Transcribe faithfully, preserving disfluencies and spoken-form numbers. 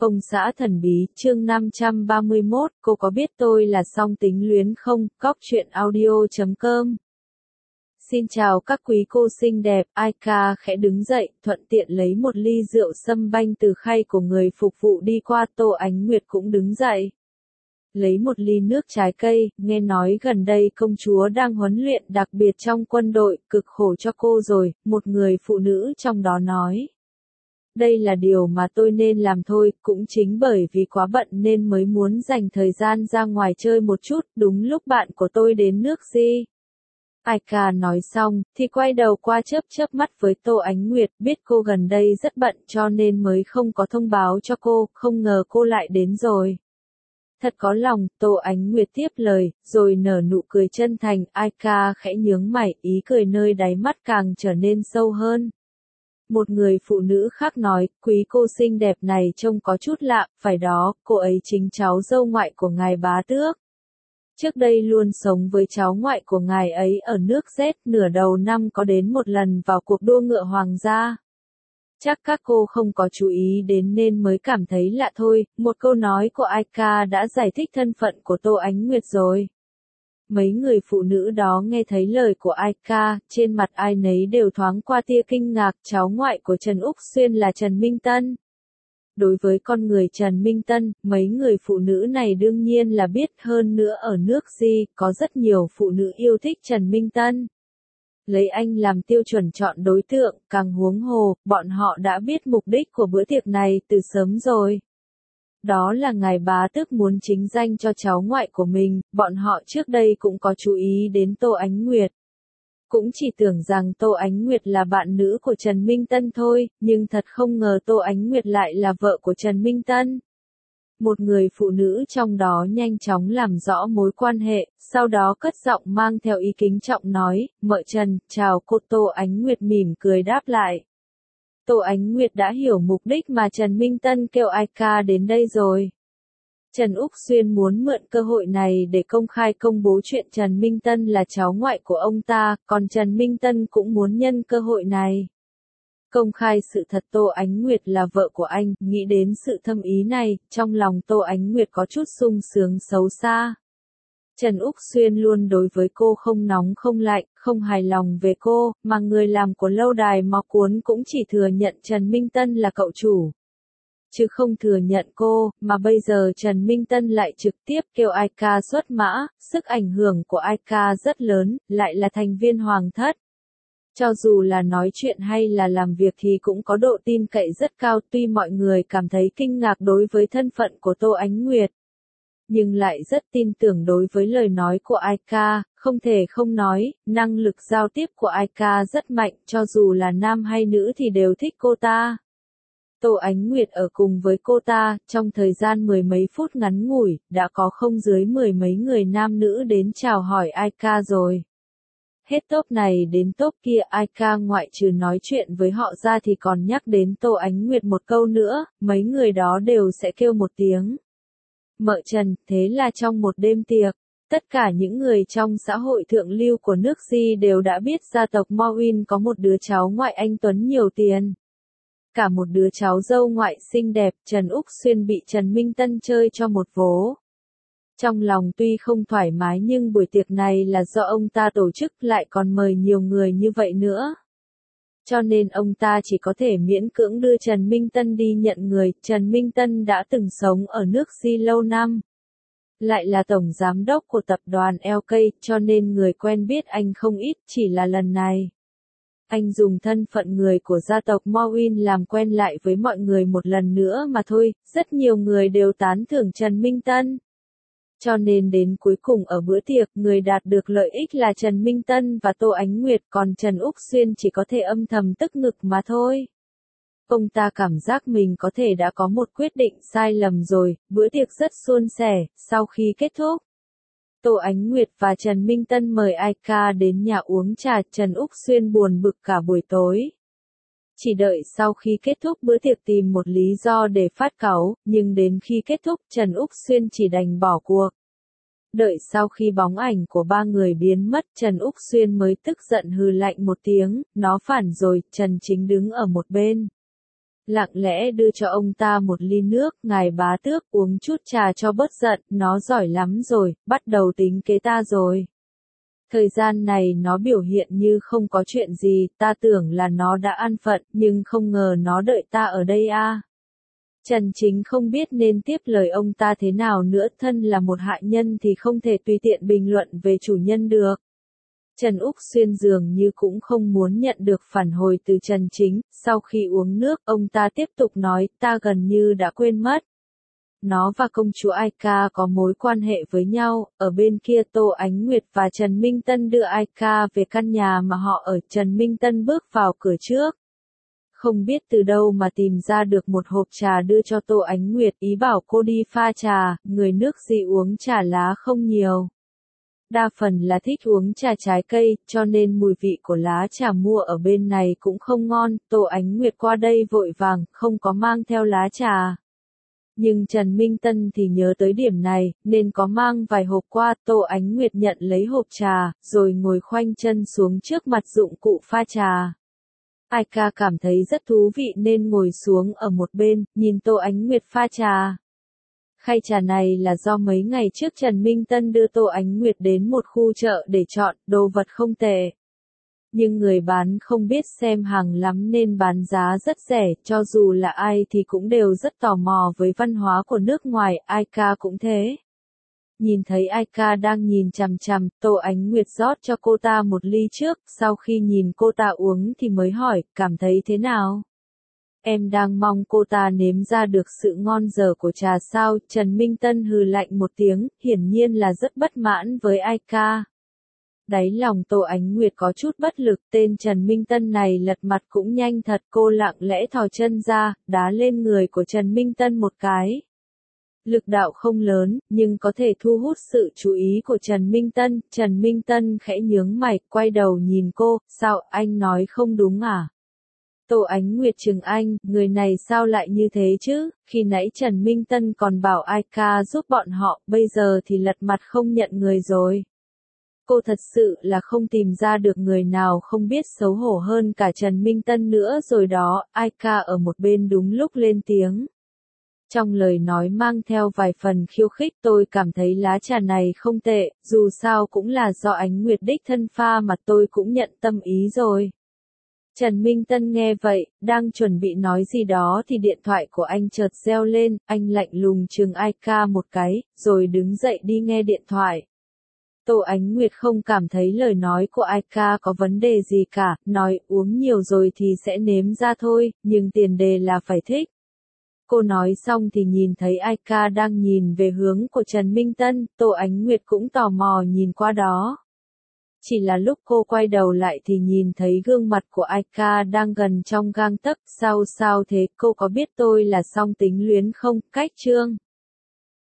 Công xã thần bí, chương năm trăm ba mươi mốt, cô có biết tôi là song tính luyến không? Cóc truyện audio chấm com. Xin chào các quý cô xinh đẹp, Ai Ca khẽ đứng dậy, thuận tiện lấy một ly rượu sâm banh từ khay của người phục vụ đi qua. Tô Ánh Nguyệt cũng đứng dậy. Lấy một ly nước trái cây, nghe nói gần đây công chúa đang huấn luyện đặc biệt trong quân đội, cực khổ cho cô rồi, một người phụ nữ trong đó nói. Đây là điều mà tôi nên làm thôi, cũng chính bởi vì quá bận nên mới muốn dành thời gian ra ngoài chơi một chút, đúng lúc bạn của tôi đến nước Di. Ai Ca nói xong, thì quay đầu qua chớp chớp mắt với Tô Ánh Nguyệt, biết cô gần đây rất bận cho nên mới không có thông báo cho cô, không ngờ cô lại đến rồi. Thật có lòng, Tô Ánh Nguyệt tiếp lời, rồi nở nụ cười chân thành. Ai Ca khẽ nhướng mày, ý cười nơi đáy mắt càng trở nên sâu hơn. Một người phụ nữ khác nói, quý cô xinh đẹp này trông có chút lạ, phải đó, cô ấy chính cháu dâu ngoại của ngài bá tước. Trước đây luôn sống với cháu ngoại của ngài ấy ở nước Z, nửa đầu năm có đến một lần vào cuộc đua ngựa hoàng gia. Chắc các cô không có chú ý đến nên mới cảm thấy lạ thôi, một câu nói của Ai Ca đã giải thích thân phận của Tô Ánh Nguyệt rồi. Mấy người phụ nữ đó nghe thấy lời của Ai Ca, trên mặt ai nấy đều thoáng qua tia kinh ngạc. Cháu ngoại của Trần Úc Xuyên là Trần Minh Tân. Đối với con người Trần Minh Tân, mấy người phụ nữ này đương nhiên là biết, hơn nữa ở nước Di, có rất nhiều phụ nữ yêu thích Trần Minh Tân. Lấy anh làm tiêu chuẩn chọn đối tượng, càng huống hồ, bọn họ đã biết mục đích của bữa tiệc này từ sớm rồi. Đó là ngài bá tước muốn chính danh cho cháu ngoại của mình, bọn họ trước đây cũng có chú ý đến Tô Ánh Nguyệt. Cũng chỉ tưởng rằng Tô Ánh Nguyệt là bạn nữ của Trần Minh Tân thôi, nhưng thật không ngờ Tô Ánh Nguyệt lại là vợ của Trần Minh Tân. Một người phụ nữ trong đó nhanh chóng làm rõ mối quan hệ, sau đó cất giọng mang theo ý kính trọng nói, mợ Trần, chào cô. Tô Ánh Nguyệt mỉm cười đáp lại. Tô Ánh Nguyệt đã hiểu mục đích mà Trần Minh Tân kêu Ai Ca đến đây rồi. Trần Úc Xuyên muốn mượn cơ hội này để công khai công bố chuyện Trần Minh Tân là cháu ngoại của ông ta, còn Trần Minh Tân cũng muốn nhân cơ hội này công khai sự thật Tô Ánh Nguyệt là vợ của anh. Nghĩ đến sự thâm ý này, trong lòng Tô Ánh Nguyệt có chút sung sướng xấu xa. Trần Úc Xuyên luôn đối với cô không nóng không lạnh, không hài lòng về cô, mà người làm của lâu đài Mò Cuốn cũng chỉ thừa nhận Trần Minh Tân là cậu chủ, chứ không thừa nhận cô, mà bây giờ Trần Minh Tân lại trực tiếp kêu Ai Ca xuất mã, sức ảnh hưởng của Ai Ca rất lớn, lại là thành viên hoàng thất. Cho dù là nói chuyện hay là làm việc thì cũng có độ tin cậy rất cao, tuy mọi người cảm thấy kinh ngạc đối với thân phận của Tô Ánh Nguyệt, nhưng lại rất tin tưởng đối với lời nói của Ai Ca, không thể không nói, năng lực giao tiếp của Ai Ca rất mạnh, cho dù là nam hay nữ thì đều thích cô ta. Tô Ánh Nguyệt ở cùng với cô ta, trong thời gian mười mấy phút ngắn ngủi, đã có không dưới mười mấy người nam nữ đến chào hỏi Ai Ca rồi. Hết tốp này đến tốp kia, Ai Ca ngoại trừ nói chuyện với họ ra thì còn nhắc đến Tô Ánh Nguyệt một câu nữa, mấy người đó đều sẽ kêu một tiếng mợ Trần. Thế là trong một đêm tiệc, tất cả những người trong xã hội thượng lưu của nước Di đều đã biết gia tộc Moin có một đứa cháu ngoại anh tuấn nhiều tiền. Cả một đứa cháu dâu ngoại xinh đẹp. Trần Úc Xuyên bị Trần Minh Tân chơi cho một vố. Trong lòng tuy không thoải mái nhưng buổi tiệc này là do ông ta tổ chức, lại còn mời nhiều người như vậy nữa. Cho nên ông ta chỉ có thể miễn cưỡng đưa Trần Minh Tân đi nhận người. Trần Minh Tân đã từng sống ở nước Di lâu năm, lại là tổng giám đốc của tập đoàn L K, cho nên người quen biết anh không ít, chỉ là lần này anh dùng thân phận người của gia tộc Moin làm quen lại với mọi người một lần nữa mà thôi. Rất nhiều người đều tán thưởng Trần Minh Tân. Cho nên đến cuối cùng ở bữa tiệc, người đạt được lợi ích là Trần Minh Tân và Tô Ánh Nguyệt, còn Trần Úc Xuyên chỉ có thể âm thầm tức ngực mà thôi. Ông ta cảm giác mình có thể đã có một quyết định sai lầm rồi. Bữa tiệc rất suôn sẻ, sau khi kết thúc, Tô Ánh Nguyệt và Trần Minh Tân mời Ai Ca đến nhà uống trà. Trần Úc Xuyên buồn bực cả buổi tối. Chỉ đợi sau khi kết thúc bữa tiệc tìm một lý do để phát cáu, nhưng đến khi kết thúc Trần Úc Xuyên chỉ đành bỏ cuộc. Đợi sau khi bóng ảnh của ba người biến mất, Trần Úc Xuyên mới tức giận hừ lạnh một tiếng, nó phản rồi. Trần Chính đứng ở một bên, lặng lẽ đưa cho ông ta một ly nước, ngài bá tước uống chút trà cho bớt giận, nó giỏi lắm rồi, bắt đầu tính kế ta rồi. Thời gian này nó biểu hiện như không có chuyện gì, ta tưởng là nó đã an phận, nhưng không ngờ nó đợi ta ở đây a. À. Trần Chính không biết nên tiếp lời ông ta thế nào nữa, thân là một hạ nhân thì không thể tùy tiện bình luận về chủ nhân được. Trần Úc Xuyên dường như cũng không muốn nhận được phản hồi từ Trần Chính, sau khi uống nước, ông ta tiếp tục nói, ta gần như đã quên mất. Nó và công chúa Ai Ca có mối quan hệ với nhau, ở bên kia Tô Ánh Nguyệt và Trần Minh Tân đưa Ai Ca về căn nhà mà họ ở. Trần Minh Tân bước vào cửa trước. Không biết từ đâu mà tìm ra được một hộp trà đưa cho Tô Ánh Nguyệt, ý bảo cô đi pha trà, người nước gì uống trà lá không nhiều. Đa phần là thích uống trà trái cây, cho nên mùi vị của lá trà mua ở bên này cũng không ngon. Tô Ánh Nguyệt qua đây vội vàng, không có mang theo lá trà. Nhưng Trần Minh Tân thì nhớ tới điểm này, nên có mang vài hộp qua. Tô Ánh Nguyệt nhận lấy hộp trà, rồi ngồi khoanh chân xuống trước mặt dụng cụ pha trà. Ai Ca cảm thấy rất thú vị nên ngồi xuống ở một bên, nhìn Tô Ánh Nguyệt pha trà. Khay trà này là do mấy ngày trước Trần Minh Tân đưa Tô Ánh Nguyệt đến một khu chợ để chọn, đồ vật không tệ. Nhưng người bán không biết xem hàng lắm nên bán giá rất rẻ, cho dù là ai thì cũng đều rất tò mò với văn hóa của nước ngoài, Ai Ca cũng thế. Nhìn thấy Ai Ca đang nhìn chằm chằm, Tô Ánh Nguyệt rót cho cô ta một ly trước, sau khi nhìn cô ta uống thì mới hỏi, cảm thấy thế nào? Em đang mong cô ta nếm ra được sự ngon dở của trà sao? Trần Minh Tân hừ lạnh một tiếng, hiển nhiên là rất bất mãn với Ai Ca. Đáy lòng Tô Ánh Nguyệt có chút bất lực, tên Trần Minh Tân này lật mặt cũng nhanh thật, cô lặng lẽ thò chân ra, đá lên người của Trần Minh Tân một cái. Lực đạo không lớn, nhưng có thể thu hút sự chú ý của Trần Minh Tân. Trần Minh Tân khẽ nhướng mày, quay đầu nhìn cô, sao, anh nói không đúng à? Tô Ánh Nguyệt trừng anh, người này sao lại như thế chứ, khi nãy Trần Minh Tân còn bảo Ai Ca giúp bọn họ, bây giờ thì lật mặt không nhận người rồi. Cô thật sự là không tìm ra được người nào không biết xấu hổ hơn cả Trần Minh Tân nữa rồi đó. Ai Ca ở một bên đúng lúc lên tiếng. Trong lời nói mang theo vài phần khiêu khích, tôi cảm thấy lá trà này không tệ, dù sao cũng là do Ánh Nguyệt đích thân pha mà tôi cũng nhận tâm ý rồi. Trần Minh Tân nghe vậy, đang chuẩn bị nói gì đó thì điện thoại của anh chợt reo lên, anh lạnh lùng chừng Ai Ca một cái, rồi đứng dậy đi nghe điện thoại. Tô Ánh Nguyệt không cảm thấy lời nói của Ai Ca có vấn đề gì cả, nói uống nhiều rồi thì sẽ nếm ra thôi, nhưng tiền đề là phải thích. Cô nói xong thì nhìn thấy Ai Ca đang nhìn về hướng của Trần Minh Tân, Tô Ánh Nguyệt cũng tò mò nhìn qua đó. Chỉ là lúc cô quay đầu lại thì nhìn thấy gương mặt của Ai Ca đang gần trong gang tấc, sao sao thế, cô có biết tôi là song tính luyến không? Cách chương